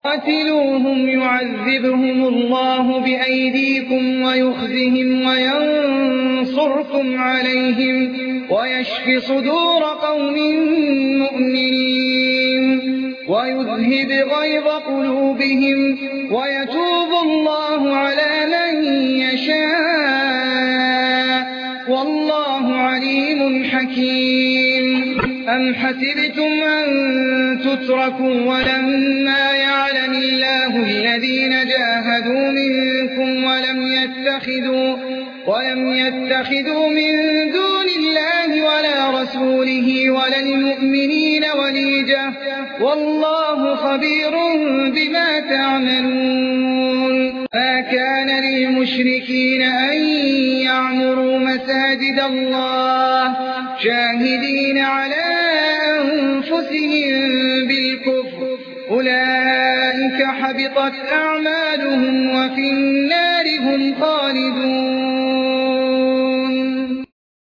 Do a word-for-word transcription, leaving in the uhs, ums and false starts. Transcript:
قاتلوهم يعذبهم الله بأيديكم ويخزهم وينصركم عليهم ويشف صدور قوم مؤمنين ويذهب غيظ قلوبهم ويتوب الله على من يشاء والله عليم حكيم. أم حسبتم أن تتركوا ولما يعلم الله الذين جاهدوا منكم ولم يتخذوا, ولم يتخذوا من دون الله ولا رسوله ولا المؤمنين وليجة والله خبير بما تعملون. ما كان للمشركين أن يعمروا مساجد الله شاهدين على أنفسهم بالكفر أولئك حبطت أعمالهم وفي النار